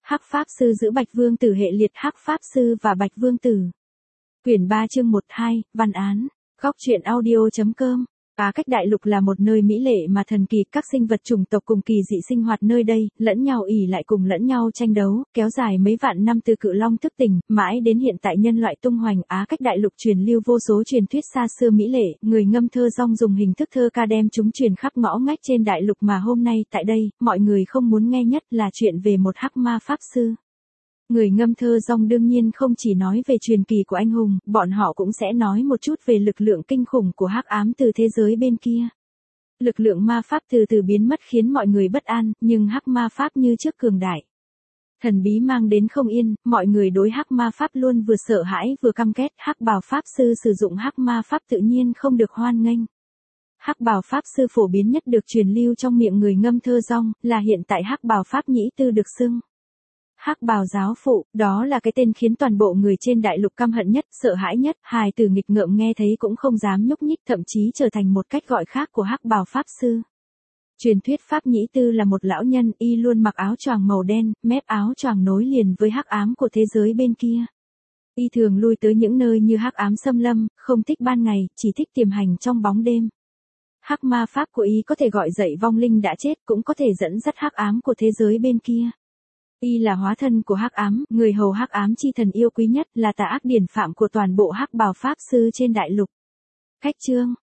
Hắc Pháp Sư giữ Bạch Vương Tử hệ liệt Hắc Pháp Sư và Bạch Vương Tử. Quyển 3 chương 1-2, văn án. Góc truyện audio.com. Á Cách Đại Lục là một nơi mỹ lệ mà thần kỳ, các sinh vật chủng tộc cùng kỳ dị sinh hoạt nơi đây, lẫn nhau ỷ lại cùng lẫn nhau tranh đấu, kéo dài mấy vạn năm từ Cự Long thức tỉnh, mãi đến hiện tại nhân loại tung hoành. Á Cách Đại Lục truyền lưu vô số truyền thuyết xa xưa mỹ lệ, người ngâm thơ rong dùng hình thức thơ ca đem chúng truyền khắp ngõ ngách trên đại lục, mà hôm nay tại đây, mọi người không muốn nghe nhất là chuyện về một hắc ma pháp sư. Người ngâm thơ rong đương nhiên không chỉ nói về truyền kỳ của anh hùng, bọn họ cũng sẽ nói một chút về lực lượng kinh khủng của hắc ám từ thế giới bên kia. Lực lượng ma pháp từ từ biến mất khiến mọi người bất an, nhưng hắc ma pháp như trước cường đại. Thần bí mang đến không yên, mọi người đối hắc ma pháp luôn vừa sợ hãi vừa căm ghét. Hắc bào pháp sư sử dụng hắc ma pháp tự nhiên không được hoan nghênh. Hắc bào pháp sư phổ biến nhất được truyền lưu trong miệng người ngâm thơ rong, là hiện tại hắc bào pháp nhĩ tư được xưng. Hắc bào giáo phụ, đó là cái tên khiến toàn bộ người trên đại lục căm hận nhất, sợ hãi nhất, hài tử nghịch ngợm nghe thấy cũng không dám nhúc nhích, thậm chí trở thành một cách gọi khác của hắc bào pháp sư. Truyền thuyết pháp nhĩ tư là một lão nhân, y luôn mặc áo choàng màu đen, mép áo choàng nối liền với hắc ám của thế giới bên kia. Y thường lui tới những nơi như hắc ám xâm lâm, không thích ban ngày, chỉ thích tiềm hành trong bóng đêm. Hắc ma pháp của y có thể gọi dậy vong linh đã chết, cũng có thể dẫn dắt hắc ám của thế giới bên kia. Y là hóa thân của hắc ám, người hầu hắc ám chi thần yêu quý nhất, là tà ác điển phạm của toàn bộ hắc bào pháp sư trên đại lục. Cách chương,